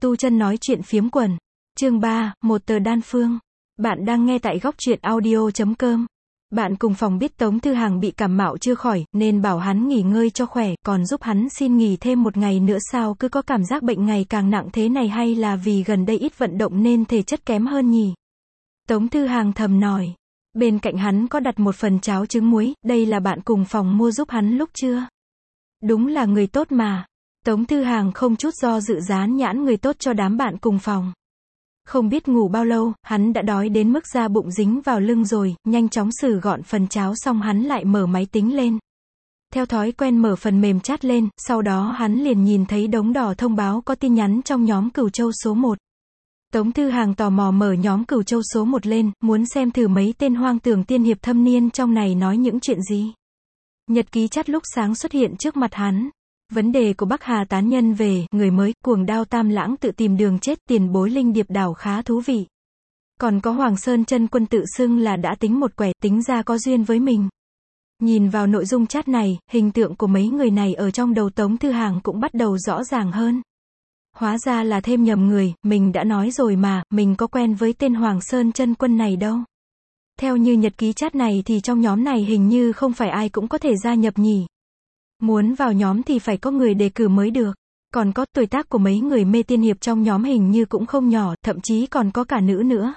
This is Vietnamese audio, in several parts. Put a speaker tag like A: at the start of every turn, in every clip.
A: Tu chân nói chuyện phiếm quần. Chương 3, một tờ đan phương. Bạn đang nghe tại góc truyện audio.com. Bạn cùng phòng biết Tống Thư Hàng bị cảm mạo chưa khỏi, nên bảo hắn nghỉ ngơi cho khỏe, còn giúp hắn xin nghỉ thêm một ngày nữa sao cứ có cảm giác bệnh ngày càng nặng thế này, hay là vì gần đây ít vận động nên thể chất kém hơn nhỉ? Tống Thư Hàng thầm nói. Bên cạnh hắn có đặt một phần cháo trứng muối, đây là bạn cùng phòng mua giúp hắn lúc trưa. Đúng là người tốt mà. Tống Thư Hàng không chút do dự dán nhãn người tốt cho đám bạn cùng phòng. Không biết ngủ bao lâu, hắn đã đói đến mức da bụng dính vào lưng rồi, nhanh chóng xử gọn phần cháo xong hắn lại mở máy tính lên. Theo thói quen mở phần mềm chat lên, sau đó hắn liền nhìn thấy đống đỏ thông báo có tin nhắn trong nhóm Cửu Châu số 1. Tống Thư Hàng tò mò mở nhóm Cửu Châu số 1 lên, muốn xem thử mấy tên hoang tưởng tiên hiệp thâm niên trong này nói những chuyện gì. Nhật ký chat lúc sáng xuất hiện trước mặt hắn. Vấn đề của Bắc Hà tán nhân về, người mới, cuồng đao Tam Lãng tự tìm đường chết, tiền bối Linh Điệp đảo khá thú vị. Còn có Hoàng Sơn chân quân tự xưng là đã tính một quẻ, tính ra có duyên với mình. Nhìn vào nội dung chat này, hình tượng của mấy người này ở trong đầu Tống Thư Hàng cũng bắt đầu rõ ràng hơn. Hóa ra là thêm nhầm người, mình đã nói rồi mà, mình có quen với tên Hoàng Sơn chân quân này đâu. Theo như nhật ký chat này thì trong nhóm này hình như không phải ai cũng có thể gia nhập nhỉ. Muốn vào nhóm thì phải có người đề cử mới được. Còn có tuổi tác của mấy người mê tiên hiệp trong nhóm hình như cũng không nhỏ, thậm chí còn có cả nữ nữa.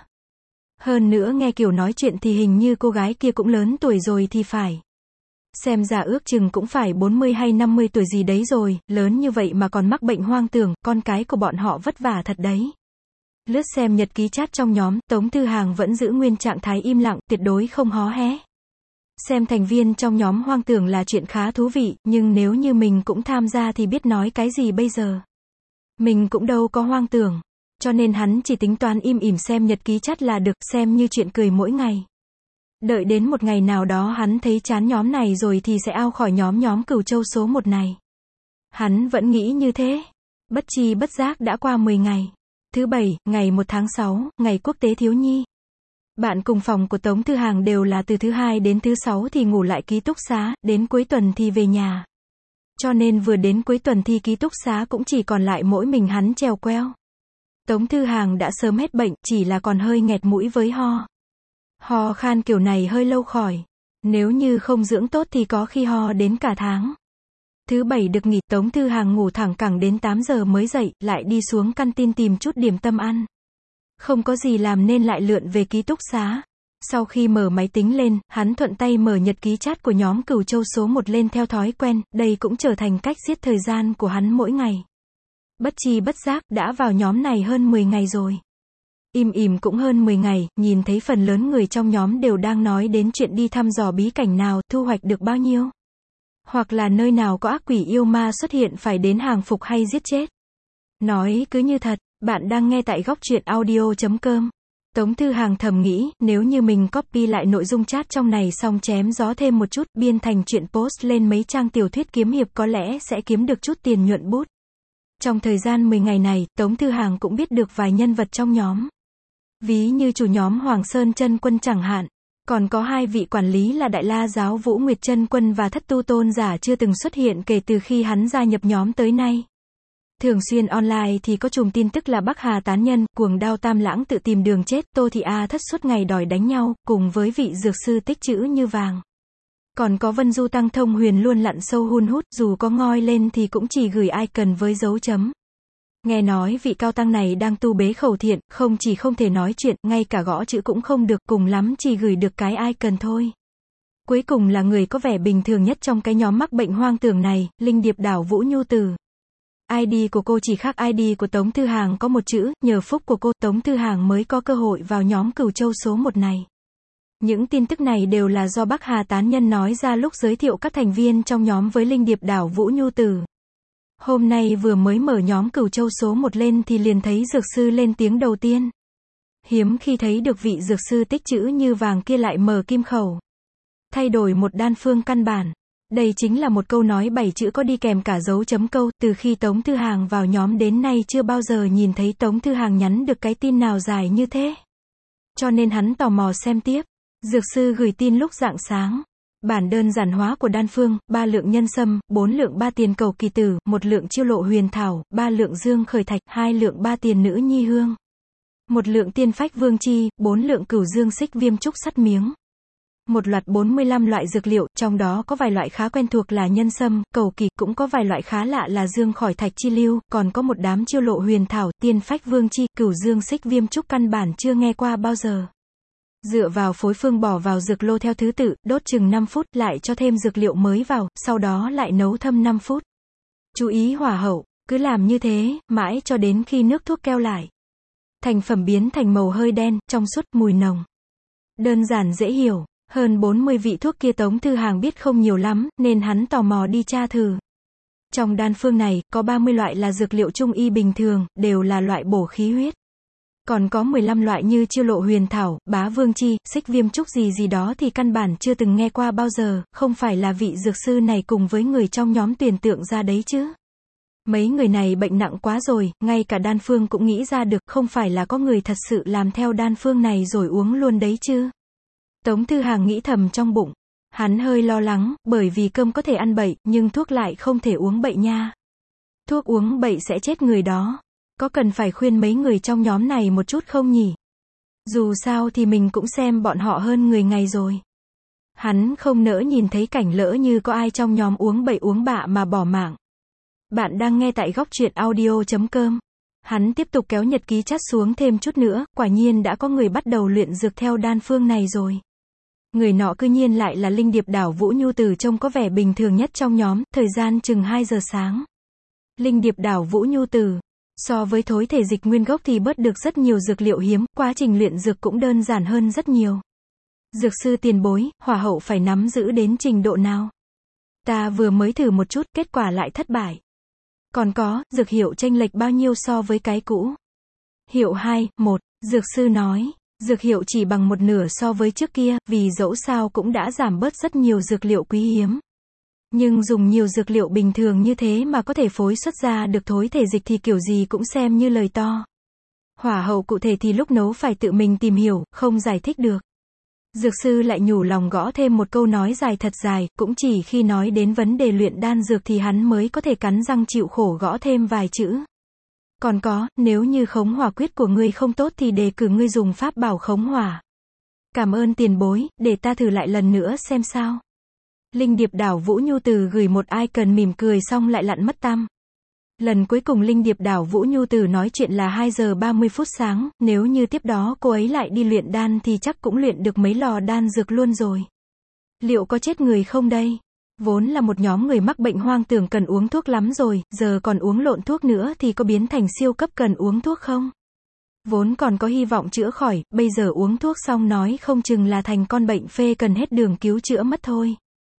A: Hơn nữa nghe kiểu nói chuyện thì hình như cô gái kia cũng lớn tuổi rồi thì phải. Xem ra ước chừng cũng phải 40 hay 50 tuổi gì đấy rồi, lớn như vậy mà còn mắc bệnh hoang tưởng, con cái của bọn họ vất vả thật đấy. Lướt xem nhật ký chat trong nhóm, Tống Thư Hàng vẫn giữ nguyên trạng thái im lặng, tuyệt đối không hó hé. Xem thành viên trong nhóm hoang tưởng là chuyện khá thú vị, nhưng nếu như mình cũng tham gia thì biết nói cái gì bây giờ. Mình cũng đâu có hoang tưởng. Cho nên hắn chỉ tính toán im ỉm xem nhật ký chat là được, xem như chuyện cười mỗi ngày. Đợi đến một ngày nào đó hắn thấy chán nhóm này rồi thì sẽ out khỏi nhóm Cửu Châu số 1 này. Hắn vẫn nghĩ như thế. Bất chi bất giác đã qua 10 ngày. Thứ Bảy, ngày 1 tháng 6, ngày quốc tế thiếu nhi. Bạn cùng phòng của Tống Thư Hàng đều là từ thứ Hai đến thứ Sáu thì ngủ lại ký túc xá, đến cuối tuần thì về nhà. Cho nên vừa đến cuối tuần thì ký túc xá cũng chỉ còn lại mỗi mình hắn chèo queo. Tống Thư Hàng đã sớm hết bệnh, chỉ là còn hơi nghẹt mũi với ho. Ho khan kiểu này hơi lâu khỏi. Nếu như không dưỡng tốt thì có khi ho đến cả tháng. Thứ Bảy được nghỉ, Tống Thư Hàng ngủ thẳng cẳng đến 8 giờ mới dậy, lại đi xuống căn tin tìm chút điểm tâm ăn. Không có gì làm nên lại lượn về ký túc xá. Sau khi mở máy tính lên, hắn thuận tay mở nhật ký chat của nhóm Cửu Châu số 1 lên theo thói quen, đây cũng trở thành cách giết thời gian của hắn mỗi ngày. Bất chi bất giác, đã vào nhóm này hơn 10 ngày rồi. Im ỉm cũng hơn 10 ngày, nhìn thấy phần lớn người trong nhóm đều đang nói đến chuyện đi thăm dò bí cảnh nào, thu hoạch được bao nhiêu. Hoặc là nơi nào có ác quỷ yêu ma xuất hiện phải đến hàng phục hay giết chết. Nói cứ như thật. Bạn đang nghe tại góc truyện audio.com. Tống Thư Hàng thầm nghĩ, nếu như mình copy lại nội dung chat trong này xong chém gió thêm một chút, biên thành chuyện post lên mấy trang tiểu thuyết kiếm hiệp có lẽ sẽ kiếm được chút tiền nhuận bút. Trong thời gian 10 ngày này, Tống Thư Hàng cũng biết được vài nhân vật trong nhóm. Ví như chủ nhóm Hoàng Sơn chân quân chẳng hạn. Còn có hai vị quản lý là Đại La Giáo Vũ Nguyệt chân quân và Thất Tu Tôn giả chưa từng xuất hiện kể từ khi hắn gia nhập nhóm tới nay. Thường xuyên online thì có chùm tin tức là Bắc Hà tán nhân, cuồng đao Tam Lãng tự tìm đường chết, Tô Thị A Thất suốt ngày đòi đánh nhau, cùng với vị dược sư tích trữ như vàng. Còn có Vân Du Tăng Thông Huyền luôn lặn sâu hun hút, dù có ngoi lên thì cũng chỉ gửi icon với dấu chấm. Nghe nói vị cao tăng này đang tu bế khẩu thiện, không chỉ không thể nói chuyện, ngay cả gõ chữ cũng không được, cùng lắm chỉ gửi được cái icon thôi. Cuối cùng là người có vẻ bình thường nhất trong cái nhóm mắc bệnh hoang tưởng này, Linh Điệp đảo Vũ Nhu Tử. ID của cô chỉ khác ID của Tống Thư Hàng có một chữ, nhờ phúc của cô, Tống Thư Hàng mới có cơ hội vào nhóm Cửu Châu số 1 này. Những tin tức này đều là do Bắc Hà tán nhân nói ra lúc giới thiệu các thành viên trong nhóm với Linh Điệp đảo Vũ Nhu Tử. Hôm nay vừa mới mở nhóm Cửu Châu số 1 lên thì liền thấy dược sư lên tiếng đầu tiên. Hiếm khi thấy được vị dược sư tích trữ như vàng kia lại mở kim khẩu. Thay đổi một đan phương căn bản. Đây chính là một câu nói 7 chữ có đi kèm cả dấu chấm câu, từ khi Tống Thư Hàng vào nhóm đến nay chưa bao giờ nhìn thấy Tống Thư Hàng nhắn được cái tin nào dài như thế. Cho nên hắn tò mò xem tiếp. Dược sư gửi tin lúc rạng sáng. Bản đơn giản hóa của đan phương: 3 lượng nhân sâm, 4 lượng 3 tiền cầu kỳ tử, 1 lượng chiêu lộ huyền thảo, 3 lượng dương khởi thạch, 2 lượng 3 tiền nữ nhi hương, 1 lượng tiên phách vương chi, 4 lượng cửu dương xích viêm trúc sắt miếng. Một loạt 45 loại dược liệu, trong đó có vài loại khá quen thuộc là nhân sâm, cầu kỳ, cũng có vài loại khá lạ là dương khởi thạch chi lưu, còn có một đám chiêu lộ huyền thảo, tiên phách vương chi, cửu dương xích viêm trúc căn bản chưa nghe qua bao giờ. Dựa vào phối phương bỏ vào dược lô theo thứ tự, đốt chừng 5 phút, lại cho thêm dược liệu mới vào, sau đó lại nấu thâm 5 phút. Chú ý hỏa hậu, cứ làm như thế, mãi cho đến khi nước thuốc keo lại. Thành phẩm biến thành màu hơi đen, trong suốt, mùi nồng. Đơn giản dễ hiểu, hơn 40 vị thuốc kia Tống Thư Hàng biết không nhiều lắm, nên hắn tò mò đi tra thử. Trong đan phương này, có 30 loại là dược liệu trung y bình thường, đều là loại bổ khí huyết. Còn có 15 loại như chiêu lộ huyền thảo, bá vương chi, xích viêm trúc gì gì đó thì căn bản chưa từng nghe qua bao giờ, không phải là vị dược sư này cùng với người trong nhóm tuyển tượng ra đấy chứ. Mấy người này bệnh nặng quá rồi, ngay cả đan phương cũng nghĩ ra được, không phải là có người thật sự làm theo đan phương này rồi uống luôn đấy chứ. Tống Thư Hàng nghĩ thầm trong bụng. Hắn hơi lo lắng, bởi vì cơm có thể ăn bậy, nhưng thuốc lại không thể uống bậy nha. Thuốc uống bậy sẽ chết người đó. Có cần phải khuyên mấy người trong nhóm này một chút không nhỉ? Dù sao thì mình cũng xem bọn họ hơn người ngày rồi. Hắn không nỡ nhìn thấy cảnh lỡ như có ai trong nhóm uống bậy uống bạ mà bỏ mạng. Bạn đang nghe tại góc truyện audio.com. Hắn tiếp tục kéo nhật ký chắt xuống thêm chút nữa, quả nhiên đã có người bắt đầu luyện dược theo đan phương này rồi. Người nọ cư nhiên lại là Linh Điệp Đảo Vũ Nhu Từ, trông có vẻ bình thường nhất trong nhóm, thời gian chừng 2 giờ sáng. Linh Điệp Đảo Vũ Nhu Từ. So với thối thể dịch nguyên gốc thì bớt được rất nhiều dược liệu hiếm, quá trình luyện dược cũng đơn giản hơn rất nhiều. Dược sư tiền bối, hỏa hậu phải nắm giữ đến trình độ nào? Ta vừa mới thử một chút, kết quả lại thất bại. Còn có, dược hiệu chênh lệch bao nhiêu so với cái cũ? Hiệu 2, 1, dược sư nói. Dược hiệu chỉ bằng 1/2 so với trước kia, vì dẫu sao cũng đã giảm bớt rất nhiều dược liệu quý hiếm. Nhưng dùng nhiều dược liệu bình thường như thế mà có thể phối xuất ra được thối thể dịch thì kiểu gì cũng xem như lời to. Hỏa hậu cụ thể thì lúc nấu phải tự mình tìm hiểu, không giải thích được. Dược sư lại nhủ lòng gõ thêm một câu nói dài thật dài, cũng chỉ khi nói đến vấn đề luyện đan dược thì hắn mới có thể cắn răng chịu khổ gõ thêm vài chữ. Còn có, nếu như khống hỏa quyết của ngươi không tốt thì đề cử ngươi dùng pháp bảo khống hỏa. Cảm ơn tiền bối, để ta thử lại lần nữa xem sao. Linh Điệp Đảo Vũ Nhu Từ gửi một icon mỉm cười xong lại lặn mất tăm. Lần cuối cùng Linh Điệp Đảo Vũ Nhu Từ nói chuyện là 2 giờ 30 phút sáng, nếu như tiếp đó cô ấy lại đi luyện đan thì chắc cũng luyện được mấy lò đan dược luôn rồi. Liệu có chết người không đây? Vốn là một nhóm người mắc bệnh hoang tưởng cần uống thuốc lắm rồi, giờ còn uống lộn thuốc nữa thì có biến thành siêu cấp cần uống thuốc không? Vốn còn có hy vọng chữa khỏi, bây giờ uống thuốc xong nói không chừng là thành con bệnh phê cần hết đường cứu chữa mất thôi.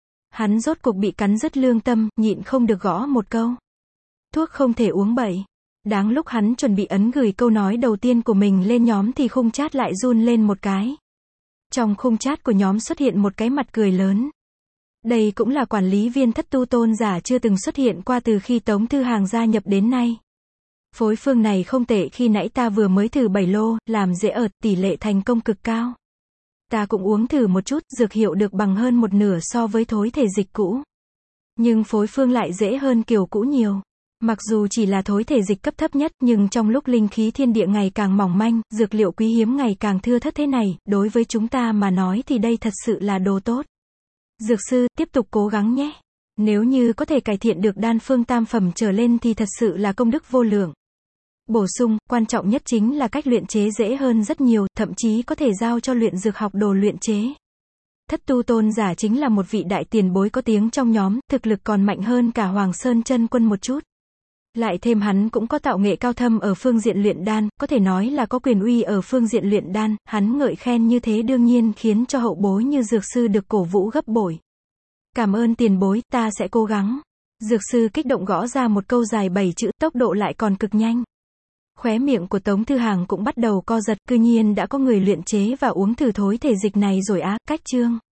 A: Hắn rốt cuộc bị cắn rứt lương tâm, nhịn không được gõ một câu. Thuốc không thể uống bậy. Đáng lúc hắn chuẩn bị ấn gửi câu nói đầu tiên của mình lên nhóm thì khung chat lại run lên một cái. Trong khung chat của nhóm xuất hiện một cái mặt cười lớn. Đây cũng là quản lý viên Thất Tu Tôn giả chưa từng xuất hiện qua từ khi Tống Thư Hàng gia nhập đến nay. Phối phương này không tệ, khi nãy ta vừa mới thử 7 lô, làm dễ ợt, tỷ lệ thành công cực cao. Ta cũng uống thử một chút, dược hiệu được bằng hơn 1/2 so với thối thể dịch cũ. Nhưng phối phương lại dễ hơn kiểu cũ nhiều. Mặc dù chỉ là thối thể dịch cấp thấp nhất, nhưng trong lúc linh khí thiên địa ngày càng mỏng manh, dược liệu quý hiếm ngày càng thưa thớt thế này, đối với chúng ta mà nói thì đây thật sự là đồ tốt. Dược sư, tiếp tục cố gắng nhé. Nếu như có thể cải thiện được đan phương tam phẩm trở lên thì thật sự là công đức vô lượng. Bổ sung, quan trọng nhất chính là cách luyện chế dễ hơn rất nhiều, thậm chí có thể giao cho luyện dược học đồ luyện chế. Thất Tu Tôn giả chính là một vị đại tiền bối có tiếng trong nhóm, thực lực còn mạnh hơn cả Hoàng Sơn Chân Quân một chút. Lại thêm hắn cũng có tạo nghệ cao thâm ở phương diện luyện đan, có thể nói là có quyền uy ở phương diện luyện đan, hắn ngợi khen như thế đương nhiên khiến cho hậu bối như dược sư được cổ vũ gấp bội. Cảm ơn tiền bối, ta sẽ cố gắng. Dược sư kích động gõ ra một câu dài 7 chữ, tốc độ lại còn cực nhanh. Khóe miệng của Tống Thư Hàng cũng bắt đầu co giật, cư nhiên đã có người luyện chế và uống thử thối thể dịch này rồi á, cách chương.